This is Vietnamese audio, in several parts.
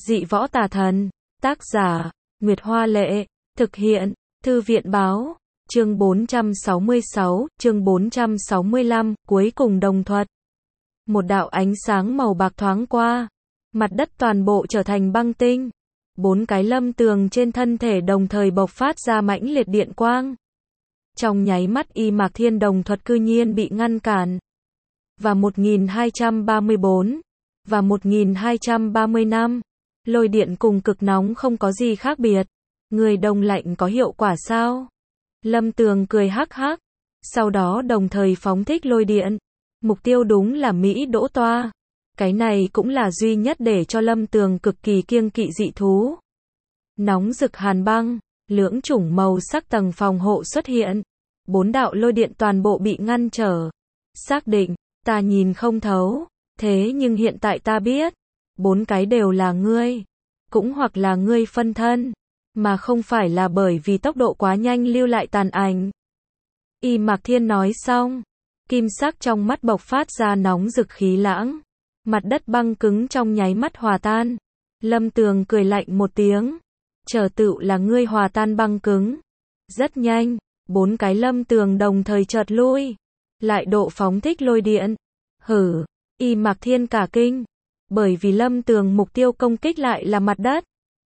Dị võ tà thần. Tác giả, Nguyệt Hoa Lệ. Thực hiện, Thư viện Báo. Chương 466, chương 465, cuối cùng đồng thuật. Một đạo ánh sáng màu bạc thoáng qua. Mặt đất toàn bộ trở thành băng tinh. 4 cái lâm tường trên thân thể đồng thời bộc phát ra mãnh liệt điện quang. Trong nháy mắt Y Mạc Thiên đồng thuật cư nhiên bị ngăn cản. Và 1234, và 1235, lôi điện cùng cực nóng không có gì khác biệt. Người đông lạnh có hiệu quả sao? Lâm Tường cười hắc hắc, sau đó đồng thời phóng thích lôi điện. Mục tiêu đúng là Mỹ Đỗ Toa. Cái này cũng là duy nhất để cho Lâm Tường cực kỳ kiêng kỵ dị thú. Nóng rực hàn băng, lưỡng chủng màu sắc tầng phòng hộ xuất hiện. 4 đạo lôi điện toàn bộ bị ngăn trở. Xác định, ta nhìn không thấu, thế nhưng hiện tại ta biết, 4 cái đều là ngươi, cũng hoặc là ngươi phân thân, mà không phải là bởi vì tốc độ quá nhanh lưu lại tàn ảnh. Y Mạc Thiên nói xong, kim sắc trong mắt bộc phát ra nóng rực khí lãng, mặt đất băng cứng trong nháy mắt hòa tan. Lâm Tường cười lạnh một tiếng, chờ tựu là ngươi hòa tan băng cứng. Rất nhanh, 4 cái lâm tường đồng thời chợt lui, lại độ phóng thích lôi điện. Hử, Y Mạc Thiên cả kinh, bởi vì lâm tường mục tiêu công kích lại là mặt đất.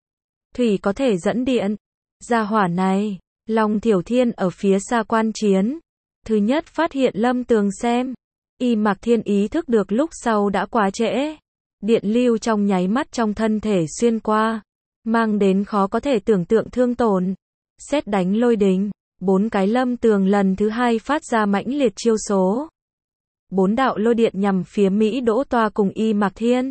Thủy có thể dẫn điện. Gia hỏa này, Long Thiểu Thiên ở phía xa quan chiến. Thứ nhất phát hiện lâm tường xem. Y Mạc Thiên ý thức được lúc sau đã quá trễ. Điện lưu trong nháy mắt trong thân thể xuyên qua, mang đến khó có thể tưởng tượng thương tổn. Sét đánh lôi đình. 4 cái lâm tường lần thứ hai phát ra mãnh liệt chiêu số. 4 đạo lôi điện nhằm phía Mỹ Đỗ Toa cùng Y Mạc Thiên.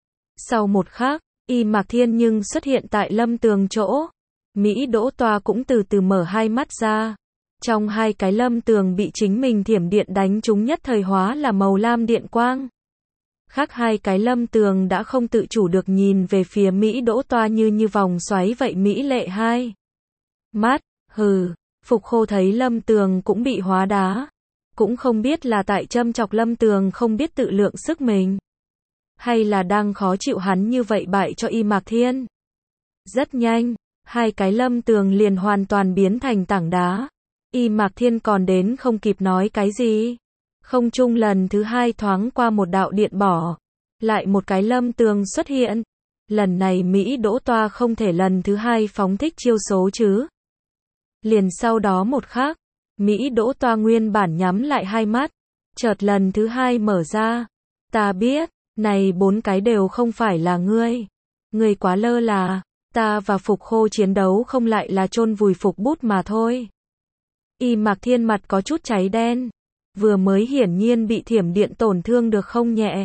Sau một khắc, Y Mạc Thiên nhưng xuất hiện tại lâm tường chỗ. Mỹ Đỗ Toa cũng từ từ mở hai mắt ra. Trong 2 cái lâm tường bị chính mình thiểm điện đánh trúng nhất thời hóa là màu lam điện quang. Khác 2 cái lâm tường đã không tự chủ được nhìn về phía Mỹ Đỗ Toa như vòng xoáy vậy mỹ lệ hai mắt. Hừ, Phục Khô thấy lâm tường cũng bị hóa đá. Cũng không biết là tại châm chọc lâm tường không biết tự lượng sức mình, hay là đang khó chịu hắn như vậy bại cho Y Mạc Thiên. Rất nhanh, 2 cái lâm tường liền hoàn toàn biến thành tảng đá. Y Mạc Thiên còn đến không kịp nói cái gì. Không trung lần thứ hai thoáng qua một đạo điện bỏ. Lại một cái lâm tường xuất hiện. Lần này Mỹ Đỗ Toa không thể lần thứ hai phóng thích chiêu số chứ. Liền sau đó một khắc, Mỹ Đỗ Toa nguyên bản nhắm lại hai mắt, chợt lần thứ hai mở ra. Ta biết, này 4 cái đều không phải là ngươi. Ngươi quá lơ là, ta và Phục Khô chiến đấu không lại là chôn vùi Phục Bút mà thôi. Y Mạc Thiên mặt có chút cháy đen, vừa mới hiển nhiên bị thiểm điện tổn thương được không nhẹ.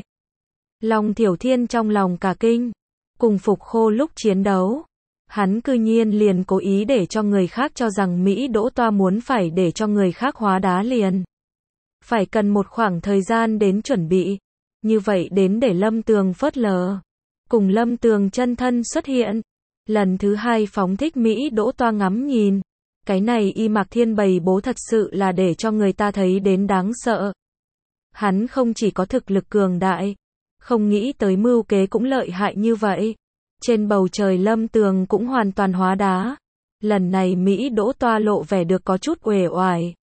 Long Thiểu Thiên trong lòng cả kinh, cùng Phục Khô lúc chiến đấu. Hắn cư nhiên liền cố ý để cho người khác cho rằng Mỹ Đỗ Toa muốn phải để cho người khác hóa đá liền. Phải cần một khoảng thời gian đến chuẩn bị. Như vậy đến để lâm tường phớt lờ. Cùng lâm tường chân thân xuất hiện. Lần thứ hai phóng thích Mỹ Đỗ Toa ngắm nhìn. Cái này Y Mạc Thiên bày bố thật sự là để cho người ta thấy đến đáng sợ. Hắn không chỉ có thực lực cường đại, không nghĩ tới mưu kế cũng lợi hại như vậy. Trên bầu trời lâm tường cũng hoàn toàn hóa đá. Lần này Mỹ Đỗ Toa lộ vẻ được có chút uể oải.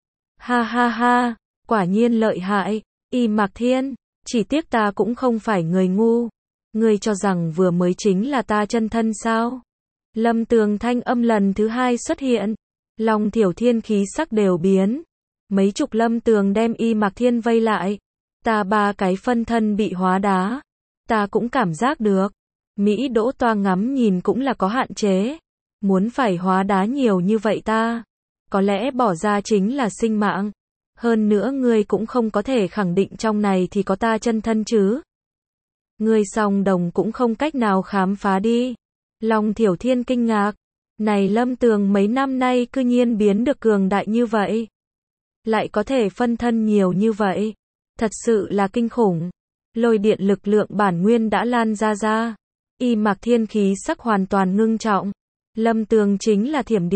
Ha ha ha, quả nhiên lợi hại, Y Mạc Thiên, chỉ tiếc ta cũng không phải người ngu. Ngươi cho rằng vừa mới chính là ta chân thân sao? Lâm tường thanh âm lần thứ hai xuất hiện. Long Thiểu Thiên khí sắc đều biến. Mấy chục lâm tường đem Y Mạc Thiên vây lại. Ta 3 cái phân thân bị hóa đá. Ta cũng cảm giác được. Mỹ Đỗ Toa ngắm nhìn cũng là có hạn chế. Muốn phải hóa đá nhiều như vậy ta, có lẽ bỏ ra chính là sinh mạng. Hơn nữa ngươi cũng không có thể khẳng định trong này thì có ta chân thân chứ. Ngươi song đồng cũng không cách nào khám phá đi. Long Thiểu Thiên kinh ngạc. Này lâm tường mấy năm nay cư nhiên biến được cường đại như vậy. Lại có thể phân thân nhiều như vậy. Thật sự là kinh khủng. Lôi điện lực lượng bản nguyên đã lan ra. Y Mạc Thiên khí sắc hoàn toàn ngưng trọng. Lâm tường chính là thiểm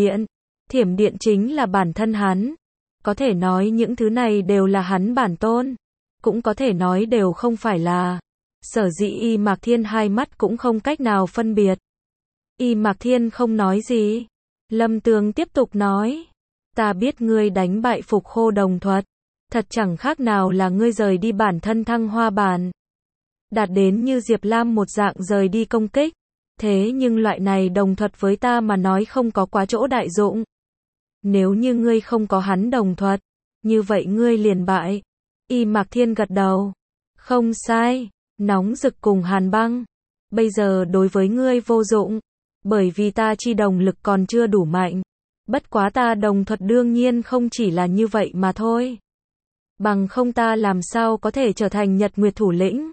điện chính là bản thân hắn. Có thể nói những thứ này đều là hắn bản tôn, cũng có thể nói đều không phải là. Sở dĩ Y Mạc Thiên hai mắt cũng không cách nào phân biệt. Y Mạc Thiên không nói gì. Lâm Tường tiếp tục nói. Ta biết ngươi đánh bại Phục Khô đồng thuật. Thật chẳng khác nào là ngươi rời đi bản thân Thăng Hoa bản. Đạt đến như Diệp Lam một dạng rời đi công kích. Thế nhưng loại này đồng thuật với ta mà nói không có quá chỗ đại dụng. Nếu như ngươi không có hắn đồng thuật, như vậy ngươi liền bại. Y Mạc Thiên gật đầu. Không sai, nóng rực cùng hàn băng. Bây giờ đối với ngươi vô dụng. Bởi vì ta chi đồng lực còn chưa đủ mạnh. Bất quá ta đồng thuật đương nhiên không chỉ là như vậy mà thôi. Bằng không ta làm sao có thể trở thành Nhật Nguyệt thủ lĩnh.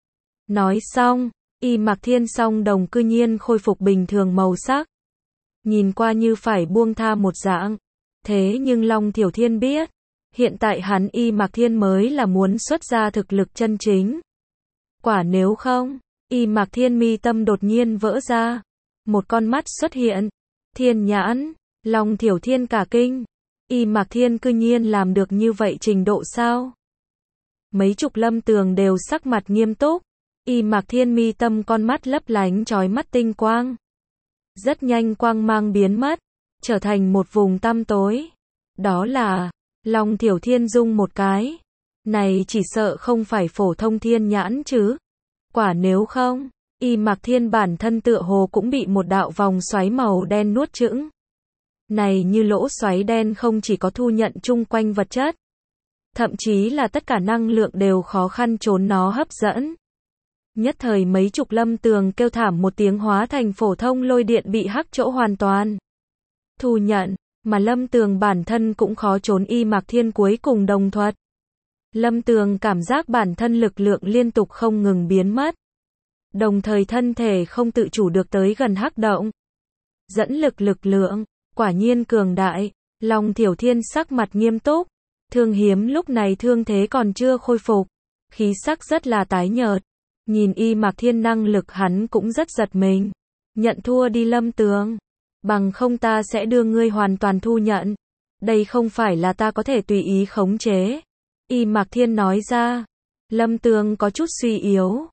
Nói xong, Y Mạc Thiên song đồng cư nhiên khôi phục bình thường màu sắc. Nhìn qua như phải buông tha một dạng. Thế nhưng Long Thiểu Thiên biết, hiện tại hắn Y Mạc Thiên mới là muốn xuất ra thực lực chân chính. Quả nếu không, Y Mạc Thiên mi tâm đột nhiên vỡ ra. Một con mắt xuất hiện. Thiên nhãn, Long Thiểu Thiên cả kinh. Y Mạc Thiên cư nhiên làm được như vậy trình độ sao? Mấy chục Lâm Tường đều sắc mặt nghiêm túc. Y Mạc Thiên mi tâm con mắt lấp lánh chói mắt tinh quang. Rất nhanh quang mang biến mất, trở thành một vùng tăm tối. Đó là, Long Thiểu Thiên rung một cái. Này chỉ sợ không phải phổ thông thiên nhãn chứ. Quả nếu không, Y Mạc Thiên bản thân tựa hồ cũng bị một đạo vòng xoáy màu đen nuốt chửng. Này như lỗ xoáy đen không chỉ có thu nhận chung quanh vật chất, thậm chí là tất cả năng lượng đều khó khăn trốn nó hấp dẫn. Nhất thời mấy chục Lâm Tường kêu thảm một tiếng hóa thành phổ thông lôi điện bị hắc chỗ hoàn toàn thu nhận, mà Lâm Tường bản thân cũng khó trốn Y Mạc Thiên cuối cùng đồng thuật. Lâm Tường cảm giác bản thân lực lượng liên tục không ngừng biến mất. Đồng thời thân thể không tự chủ được tới gần hắc động. Dẫn lực lượng, quả nhiên cường đại. Long Thiểu Thiên sắc mặt nghiêm túc. Thương Hiếm lúc này thương thế còn chưa khôi phục. Khí sắc rất là tái nhợt. Nhìn Y Mạc Thiên năng lực hắn cũng rất giật mình. Nhận thua đi Lâm Tường. Bằng không ta sẽ đưa ngươi hoàn toàn thu nhận. Đây không phải là ta có thể tùy ý khống chế. Y Mạc Thiên nói ra. Lâm Tường có chút suy yếu.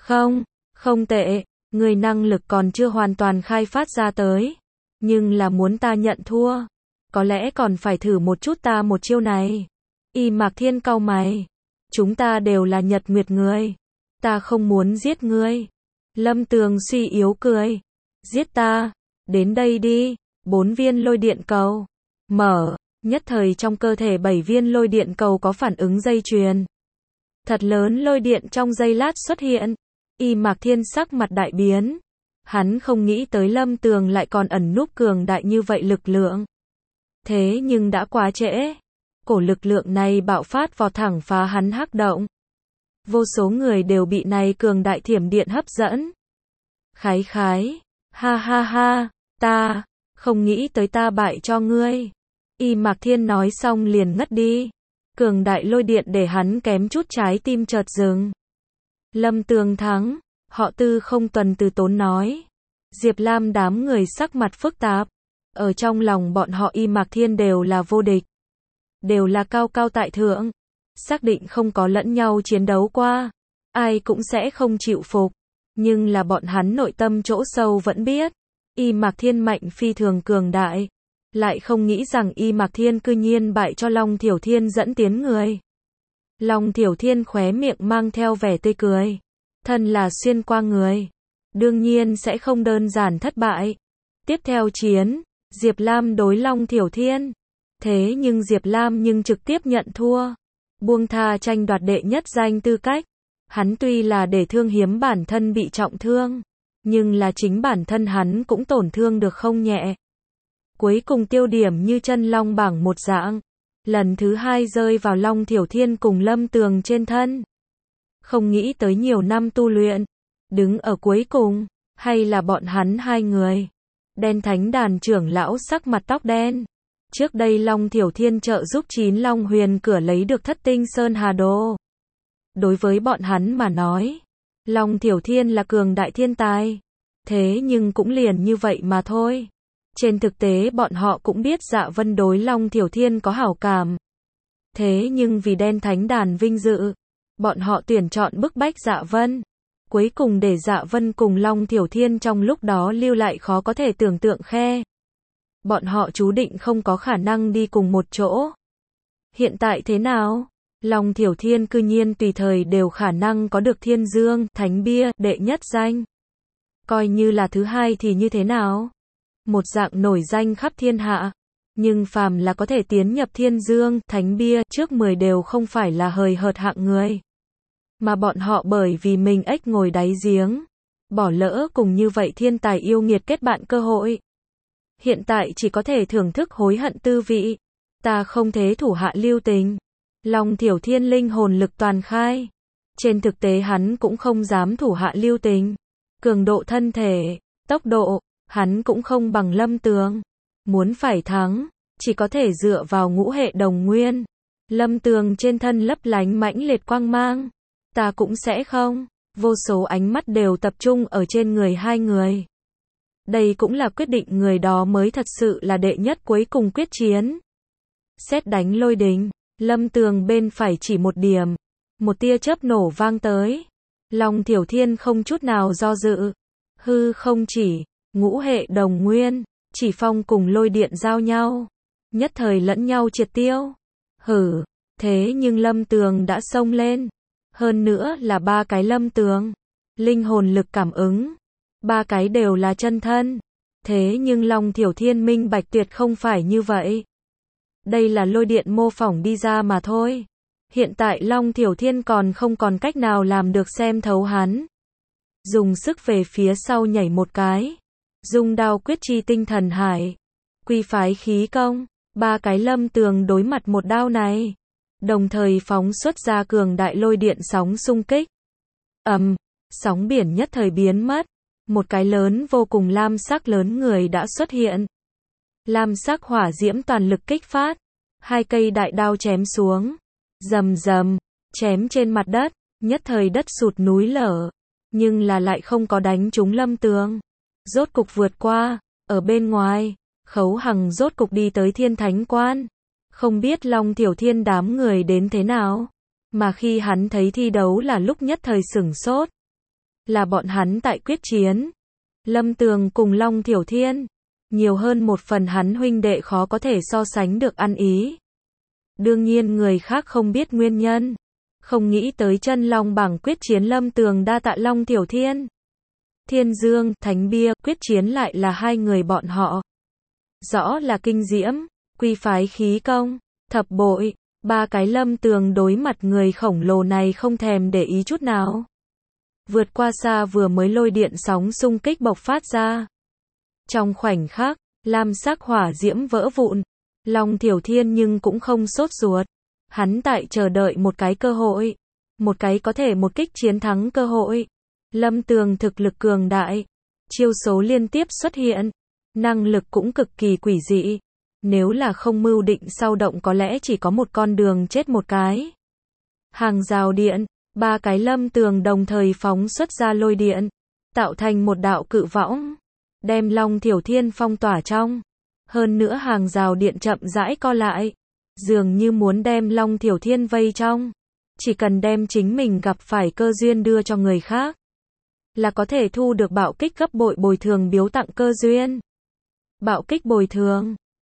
Không tệ, ngươi năng lực còn chưa hoàn toàn khai phát ra tới. Nhưng là muốn ta nhận thua. Có lẽ còn phải thử một chút ta một chiêu này. Y Mạc Thiên cau mày. Chúng ta đều là Nhật Nguyệt người. Ta không muốn giết ngươi. Lâm Tường suy yếu cười. Giết ta. Đến đây đi. 4 viên lôi điện cầu. Mở. Nhất thời trong cơ thể 7 viên lôi điện cầu có phản ứng dây chuyền. Thật lớn lôi điện trong giây lát xuất hiện. Y Mạc Thiên sắc mặt đại biến. Hắn không nghĩ tới Lâm Tường lại còn ẩn núp cường đại như vậy lực lượng. Thế nhưng đã quá trễ. Cổ lực lượng này bạo phát vào thẳng phá hắn hắc động. Vô số người đều bị này cường đại thiểm điện hấp dẫn. Khái, ha ha ha, ta, không nghĩ tới ta bại cho ngươi. Y Mạc Thiên nói xong liền ngất đi. Cường đại lôi điện để hắn kém chút trái tim chợt dừng. Lâm Tường thắng, họ Tư không tuần từ tốn nói. Diệp Lam đám người sắc mặt phức tạp. Ở trong lòng bọn họ Y Mạc Thiên đều là vô địch. Đều là cao cao tại thượng. Xác định không có lẫn nhau chiến đấu qua. Ai cũng sẽ không chịu phục. Nhưng là bọn hắn nội tâm chỗ sâu vẫn biết. Y Mạc Thiên mạnh phi thường cường đại. Lại không nghĩ rằng Y Mạc Thiên cư nhiên bại cho Long Thiểu Thiên dẫn tiến người. Long Thiểu Thiên khóe miệng mang theo vẻ tươi cười. Thân là xuyên qua người. Đương nhiên sẽ không đơn giản thất bại. Tiếp theo chiến, Diệp Lam đối Long Thiểu Thiên. Thế nhưng Diệp Lam nhưng trực tiếp nhận thua. Buông tha tranh đoạt đệ nhất danh tư cách. Hắn tuy là để Thương Hiếm bản thân bị trọng thương. Nhưng là chính bản thân hắn cũng tổn thương được không nhẹ. Cuối cùng tiêu điểm như chân long bảng một dạng. Lần thứ 2 rơi vào Long Thiểu Thiên cùng Lâm Tường trên thân. Không nghĩ tới nhiều năm tu luyện. Đứng ở cuối cùng, hay là bọn hắn hai người. Đen Thánh Đàn trưởng lão sắc mặt tóc đen. Trước đây Long Thiểu Thiên trợ giúp 9 Long Huyền cửa lấy được Thất Tinh Sơn Hà Đồ. Đối với bọn hắn mà nói, Long Thiểu Thiên là cường đại thiên tài. Thế nhưng cũng liền như vậy mà thôi. Trên thực tế bọn họ cũng biết Dạ Vân đối Long Thiểu Thiên có hảo cảm. Thế nhưng vì Đen Thánh Đàn vinh dự, bọn họ tuyển chọn bức bách Dạ Vân. cuối cùng để Dạ Vân cùng Long Thiểu Thiên trong lúc đó lưu lại khó có thể tưởng tượng khe. Bọn họ chú định không có khả năng đi cùng một chỗ. Hiện tại thế nào? Long Thiểu Thiên cư nhiên tùy thời đều khả năng có được Thiên Dương, Thánh Bia, đệ nhất danh. Coi như là thứ hai thì như thế nào? Một dạng nổi danh khắp thiên hạ. Nhưng phàm là có thể tiến nhập Thiên Dương, Thánh Bia, trước 10 đều không phải là hời hợt hạng người. Mà bọn họ bởi vì mình ếch ngồi đáy giếng. Bỏ lỡ cùng như vậy thiên tài yêu nghiệt kết bạn cơ hội. Hiện tại chỉ có thể thưởng thức hối hận tư vị. Ta không thế thủ hạ lưu tình. Long Thiểu Thiên linh hồn lực toàn khai. Trên thực tế hắn cũng không dám thủ hạ lưu tình. Cường độ thân thể, tốc độ, hắn cũng không bằng Lâm Tường. Muốn phải thắng, chỉ có thể dựa vào ngũ hệ đồng nguyên. Lâm Tường trên thân lấp lánh mãnh liệt quang mang. Ta cũng sẽ không. Vô số ánh mắt đều tập trung ở trên người hai người. Đây cũng là quyết định người đó mới thật sự là đệ nhất cuối cùng quyết chiến. Sét đánh lôi đình, Lâm Tường bên phải chỉ một điểm. Một tia chớp nổ vang tới. Long Thiểu Thiên không chút nào do dự. Hư không chỉ, ngũ hệ đồng nguyên, chỉ phong cùng lôi điện giao nhau. Nhất thời lẫn nhau triệt tiêu. Hử, thế nhưng Lâm Tường đã xông lên. Hơn nữa là 3 cái Lâm Tường. Linh hồn lực cảm ứng. 3 cái đều là chân thân. Thế nhưng Long Thiểu Thiên minh bạch tuyệt không phải như vậy. Đây là lôi điện mô phỏng đi ra mà thôi. Hiện tại Long Thiểu Thiên không còn cách nào làm được xem thấu hắn. Dùng sức về phía sau nhảy một cái. Dùng đao quyết chi tinh thần hải. Quy phái khí công. 3 cái Lâm Tường đối mặt một đao này. Đồng thời phóng xuất ra cường đại lôi điện sóng xung kích. Sóng biển nhất thời biến mất. Một cái lớn vô cùng lam sắc lớn người đã xuất hiện. Lam sắc hỏa diễm toàn lực kích phát. 2 cây đại đao chém xuống. Rầm rầm, chém trên mặt đất, nhất thời đất sụt núi lở. Nhưng là lại không có đánh trúng Lâm Tường. Rốt cục vượt qua, ở bên ngoài, Khấu Hằng rốt cục đi tới Thiên Thánh Quan. Không biết Long Thiểu Thiên đám người đến thế nào. Mà khi hắn thấy thi đấu là lúc nhất thời sửng sốt. Là bọn hắn tại quyết chiến. Lâm Tường cùng Long Thiểu Thiên. Nhiều hơn một phần hắn huynh đệ khó có thể so sánh được ăn ý. Đương nhiên người khác không biết nguyên nhân. Không nghĩ tới chân long bảng quyết chiến Lâm Tường đa tạ Long Thiểu Thiên. Thiên Dương, Thánh Bia, quyết chiến lại là hai người bọn họ. Rõ là kinh diễm, quy phái khí công, thập bội, 3 cái Lâm Tường đối mặt người khổng lồ này không thèm để ý chút nào. Vượt qua xa vừa mới lôi điện sóng xung kích bộc phát ra. Trong khoảnh khắc, lam sắc hỏa diễm vỡ vụn. Long Thiểu Thiên nhưng cũng không sốt ruột. Hắn tại chờ đợi một cái cơ hội. Một cái có thể một kích chiến thắng cơ hội. Lâm Tường thực lực cường đại. Chiêu số liên tiếp xuất hiện. Năng lực cũng cực kỳ quỷ dị. Nếu là không mưu định sau động có lẽ chỉ có một con đường chết một cái. Hàng rào điện. 3 cái Lâm Tường đồng thời phóng xuất ra lôi điện. Tạo thành một đạo cự võng. Đem Long Thiểu Thiên phong tỏa trong. Hơn nữa hàng rào điện chậm rãi co lại. Dường như muốn đem Long Thiểu Thiên vây trong. Chỉ cần đem chính mình gặp phải cơ duyên đưa cho người khác. Là có thể thu được bạo kích gấp bội bồi thường biếu tặng cơ duyên. Bạo kích bồi thường.